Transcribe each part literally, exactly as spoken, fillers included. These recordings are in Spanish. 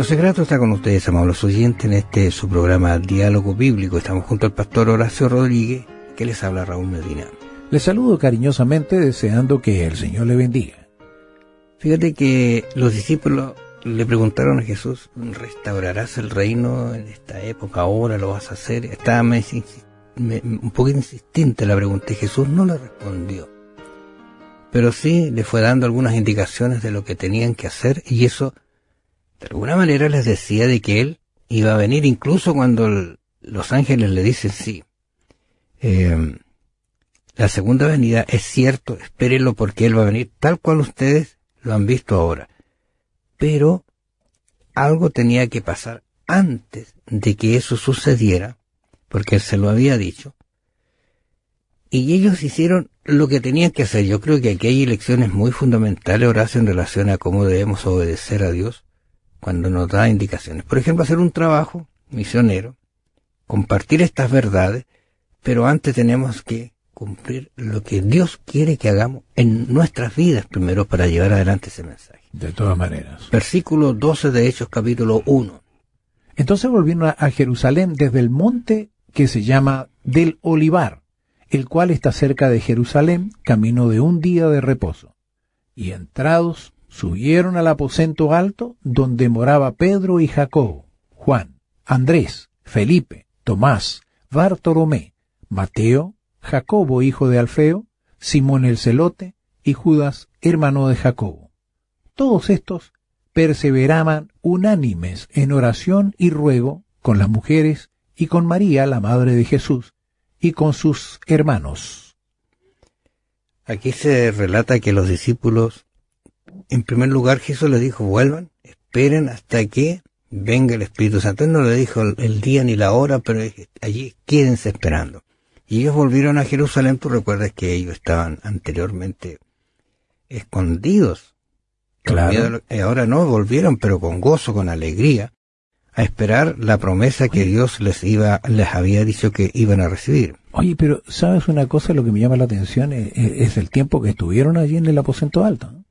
José Grato está con ustedes, amables oyentes, en este su programa Diálogo Bíblico. Estamos junto al pastor Horacio Rodríguez, que les habla Raúl Medina. Les saludo cariñosamente, deseando que el Señor le bendiga. Fíjate que los discípulos le preguntaron a Jesús: ¿restaurarás el reino en esta época? ¿Ahora lo vas a hacer? Estaba me, me, un poco insistente la pregunta y Jesús no le respondió. Pero sí le fue dando algunas indicaciones de lo que tenían que hacer, y eso de alguna manera les decía de que Él iba a venir, incluso cuando el, los ángeles le dicen sí. Eh, la segunda venida es cierto, espérenlo porque Él va a venir tal cual ustedes lo han visto ahora. Pero algo tenía que pasar antes de que eso sucediera, porque Él se lo había dicho. Y ellos hicieron lo que tenían que hacer. Yo creo que aquí hay lecciones muy fundamentales, Horacio, en relación a cómo debemos obedecer a Dios cuando nos da indicaciones. Por ejemplo, hacer un trabajo misionero, compartir estas verdades, pero antes tenemos que cumplir lo que Dios quiere que hagamos en nuestras vidas primero para llevar adelante ese mensaje. De todas maneras. Versículo doce de Hechos, capítulo uno. Entonces volvieron a, a Jerusalén desde el monte que se llama del Olivar, el cual está cerca de Jerusalén, camino de un día de reposo. Y entrados, subieron al aposento alto, donde moraba Pedro y Jacobo, Juan, Andrés, Felipe, Tomás, Bartolomé, Mateo, Jacobo hijo de Alfeo, Simón el celote, y Judas, hermano de Jacobo. Todos estos perseveraban unánimes en oración y ruego con las mujeres y con María, la madre de Jesús, y con sus hermanos. Aquí se relata que los discípulos, en primer lugar, Jesús les dijo: vuelvan, esperen hasta que venga el Espíritu Santo. Él no le dijo el día ni la hora, pero allí quédense esperando. Y ellos volvieron a Jerusalén. Tú recuerdas que ellos estaban anteriormente escondidos. Claro. Ahora no, volvieron, pero con gozo, con alegría, a esperar la promesa que Dios les iba, les había dicho que iban a recibir. Oye, pero ¿sabes una cosa? Lo que me llama la atención es, es el tiempo que estuvieron allí en el aposento alto, ¿no?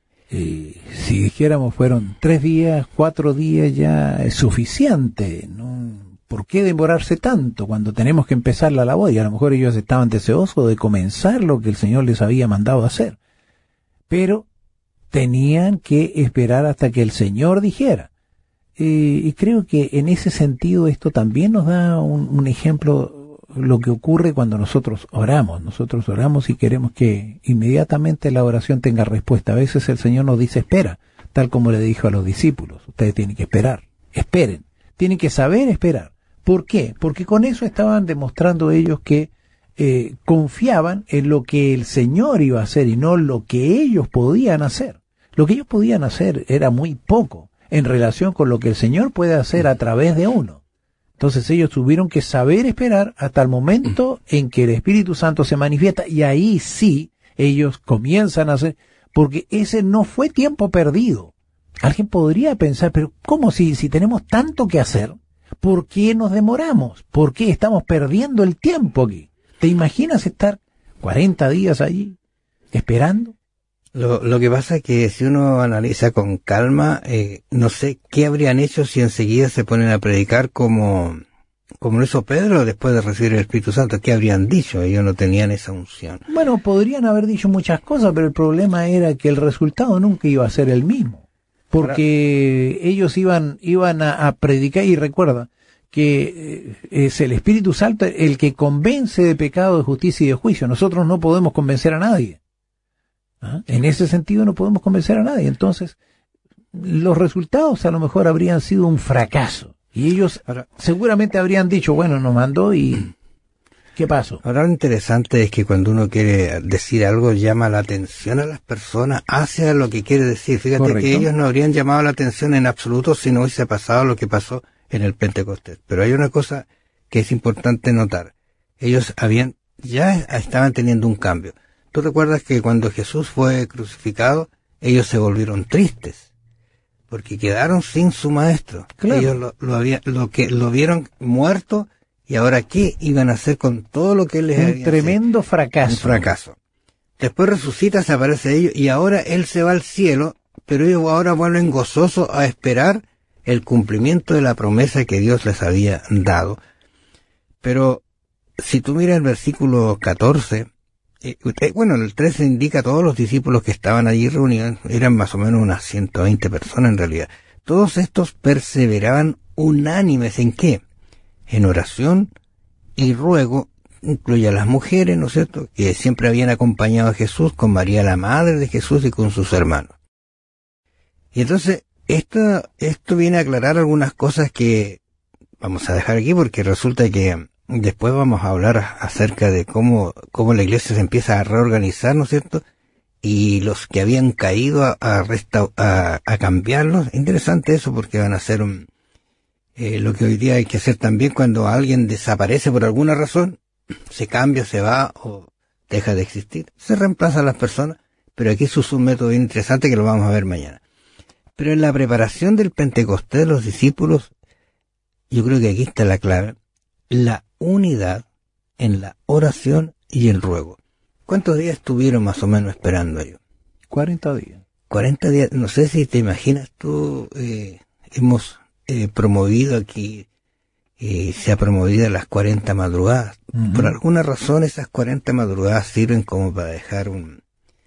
Eh, si dijéramos fueron tres días, cuatro días, ya es suficiente, ¿no? ¿Por qué demorarse tanto cuando tenemos que empezar la labor? Y a lo mejor ellos estaban deseosos de comenzar lo que el Señor les había mandado hacer. Pero tenían que esperar hasta que el Señor dijera. Eh, y creo que en ese sentido esto también nos da un, un ejemplo, lo que ocurre cuando nosotros oramos. Nosotros oramos y queremos que inmediatamente la oración tenga respuesta. A veces el Señor nos dice espera, tal como le dijo a los discípulos. Ustedes tienen que esperar, esperen, tienen que saber esperar. ¿Por qué? Porque con eso estaban demostrando ellos que eh, confiaban en lo que el Señor iba a hacer y no lo que ellos podían hacer. Lo que ellos podían hacer era muy poco en relación con lo que el Señor puede hacer a través de uno. Entonces ellos tuvieron que saber esperar hasta el momento en que el Espíritu Santo se manifiesta, y ahí sí ellos comienzan a hacer, porque ese no fue tiempo perdido. Alguien podría pensar, pero ¿cómo si, si tenemos tanto que hacer? ¿Por qué nos demoramos? ¿Por qué estamos perdiendo el tiempo aquí? ¿Te imaginas estar cuarenta días allí esperando? Lo, lo que pasa es que si uno analiza con calma, eh, no sé qué habrían hecho si enseguida se ponen a predicar como, como lo hizo Pedro después de recibir el Espíritu Santo. ¿Qué habrían dicho? Ellos no tenían esa unción. Bueno, podrían haber dicho muchas cosas, pero el problema era que el resultado nunca iba a ser el mismo. Porque Ahora, ellos iban, iban a, a predicar, y recuerda que eh, es el Espíritu Santo el que convence de pecado, de justicia y de juicio. Nosotros no podemos convencer a nadie. ¿Ah? En ese sentido no podemos convencer a nadie. Entonces, los resultados a lo mejor habrían sido un fracaso. Y ellos Ahora, seguramente habrían dicho, bueno, nos mandó y ¿qué pasó? Ahora lo interesante es que cuando uno quiere decir algo, llama la atención a las personas hacia lo que quiere decir. Fíjate Correcto. Que ellos no habrían llamado la atención en absoluto si no hubiese pasado lo que pasó en el Pentecostés. Pero hay una cosa que es importante notar. Ellos habían, ya estaban teniendo un cambio. ¿Tú recuerdas que cuando Jesús fue crucificado, ellos se volvieron tristes? Porque quedaron sin su maestro. Claro. Ellos lo, lo, había, lo, que, lo vieron muerto, y ahora ¿qué iban a hacer con todo lo que él les había hecho? Un tremendo fracaso. Un fracaso. Después resucita, se aparece a ellos, y ahora él se va al cielo, pero ellos ahora vuelven gozosos a esperar el cumplimiento de la promesa que Dios les había dado. Pero si tú miras el versículo catorce, eh, bueno, el trece indica a todos los discípulos que estaban allí reunidos, eran más o menos unas ciento veinte personas en realidad. Todos estos perseveraban unánimes ¿en qué? En oración y ruego, incluye a las mujeres, ¿no es cierto?, que siempre habían acompañado a Jesús, con María la madre de Jesús y con sus hermanos. Y entonces, esto, esto viene a aclarar algunas cosas que vamos a dejar aquí, porque resulta que después vamos a hablar acerca de cómo, cómo la iglesia se empieza a reorganizar, ¿no es cierto?, y los que habían caído a, a, resta- a, a cambiarlos. Interesante eso, porque van a hacer un, eh, lo que hoy día hay que hacer también cuando alguien desaparece por alguna razón, se cambia, se va o deja de existir, se reemplazan las personas, pero aquí se usa un método bien interesante que lo vamos a ver mañana. Pero en la preparación del Pentecostés de los discípulos, yo creo que aquí está la clave, la unidad en la oración y el ruego. ¿Cuántos días estuvieron más o menos esperando ellos? cuarenta días. cuarenta días, no sé si te imaginas tú, eh, hemos eh, promovido aquí, eh, se ha promovido las cuarenta madrugadas. Uh-huh. Por alguna razón esas cuarenta madrugadas sirven como para dejar un,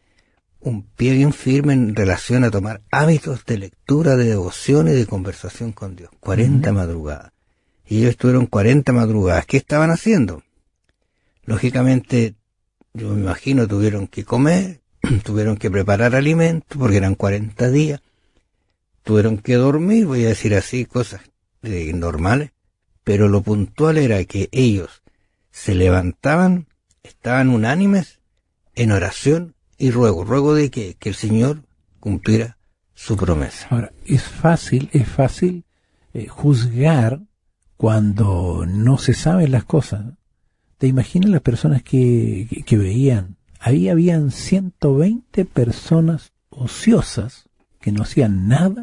un pie bien firme en relación a tomar hábitos de lectura, de devoción y de conversación con Dios. cuarenta uh-huh. madrugadas. Y ellos estuvieron cuarenta madrugadas. ¿Qué estaban haciendo? Lógicamente, yo me imagino, tuvieron que comer, tuvieron que preparar alimentos, porque eran cuarenta días, tuvieron que dormir, voy a decir así, cosas eh, normales, pero lo puntual era que ellos se levantaban, estaban unánimes en oración y ruego, ruego de que, que el Señor cumpliera su promesa. Ahora, es fácil, es fácil eh, juzgar cuando no se saben las cosas. ¿Te imaginas las personas que, que, que veían? Ahí habían ciento veinte personas ociosas que no hacían nada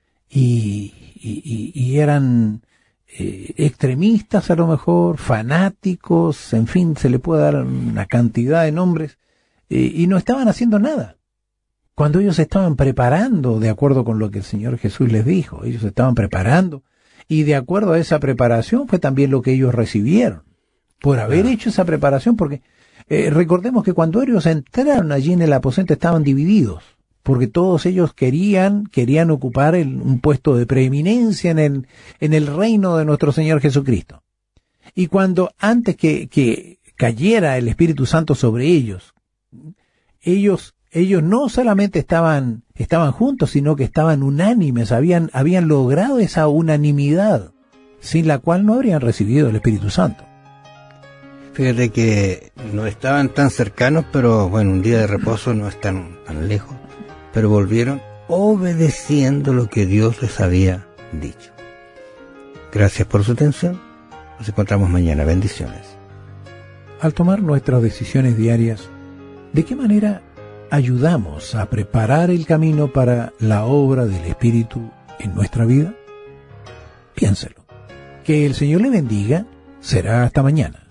y, y, y eran eh, extremistas a lo mejor, fanáticos, en fin, se le puede dar una cantidad de nombres, eh, y no estaban haciendo nada. Cuando ellos estaban preparando, de acuerdo con lo que el Señor Jesús les dijo, ellos estaban preparando, y de acuerdo a esa preparación fue también lo que ellos recibieron. Por haber claro. hecho esa preparación, porque eh, recordemos que cuando ellos entraron allí en el aposento estaban divididos, porque todos ellos querían querían ocupar el, un puesto de preeminencia en el, en el reino de nuestro Señor Jesucristo. Y cuando antes que, que cayera el Espíritu Santo sobre ellos, ellos ellos no solamente estaban estaban juntos, sino que estaban unánimes, habían habían logrado esa unanimidad, sin la cual no habrían recibido el Espíritu Santo. Fíjate que no estaban tan cercanos, pero bueno, un día de reposo no están tan lejos, pero volvieron obedeciendo lo que Dios les había dicho. Gracias por su atención. Nos encontramos mañana. Bendiciones. Al tomar nuestras decisiones diarias, ¿de qué manera ayudamos a preparar el camino para la obra del Espíritu en nuestra vida? Piénselo. Que el Señor le bendiga. Será hasta mañana.